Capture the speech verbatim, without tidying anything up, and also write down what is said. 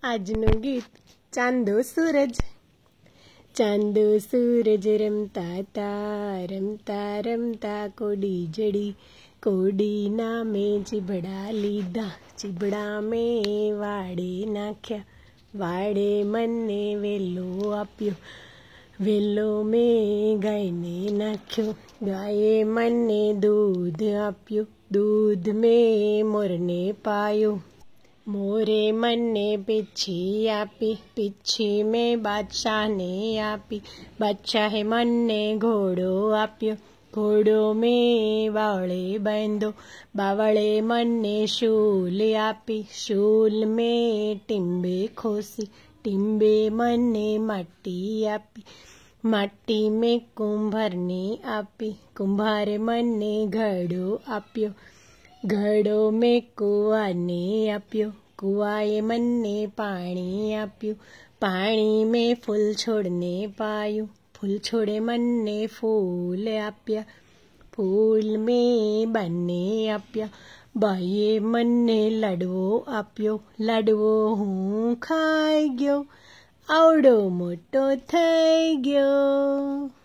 આજનું ગીત ચાંદો સૂરજ ચાંદો સૂરજ રમતા તા રમતા રમતા કોડી જડી કોડીના મેં ચીબડા લીધા ચીબડા મેં વાડે નાખ્યા વાડે મને વેલો આપ્યો વેલો મેં ગાયને નાખ્યો ગાયે મને દૂધ આપ્યું દૂધ મેં મોરને પાયો મોરે મને પીછી આપી પીછી મેં બાદશાહને આપી બાદશાહે મને ઘોડો આપ્યો ઘોડો મેં બાવળે બાંધ્યો બાવળે મને શૂલ આપી શૂલ મેં ટીંબે ખોસી ટીંબે મને માટી આપી માટી મેં કુંભારને આપી કુંભારે મને ઘડો આપ્યો ઘડો મેં કૂવાને આપ્યો કૂવાએ મને પાણી આપ્યું પાણી મેં ફૂલ છોડને પાયું ફૂલ છોડે મને ફૂલ આપ્યા ફૂલ મેં બાને આપ્યા બાઈએ મને લાડવો આપ્યો લાડવો હું ખાઈ ગયો આવડો મોટો થઈ ગયો।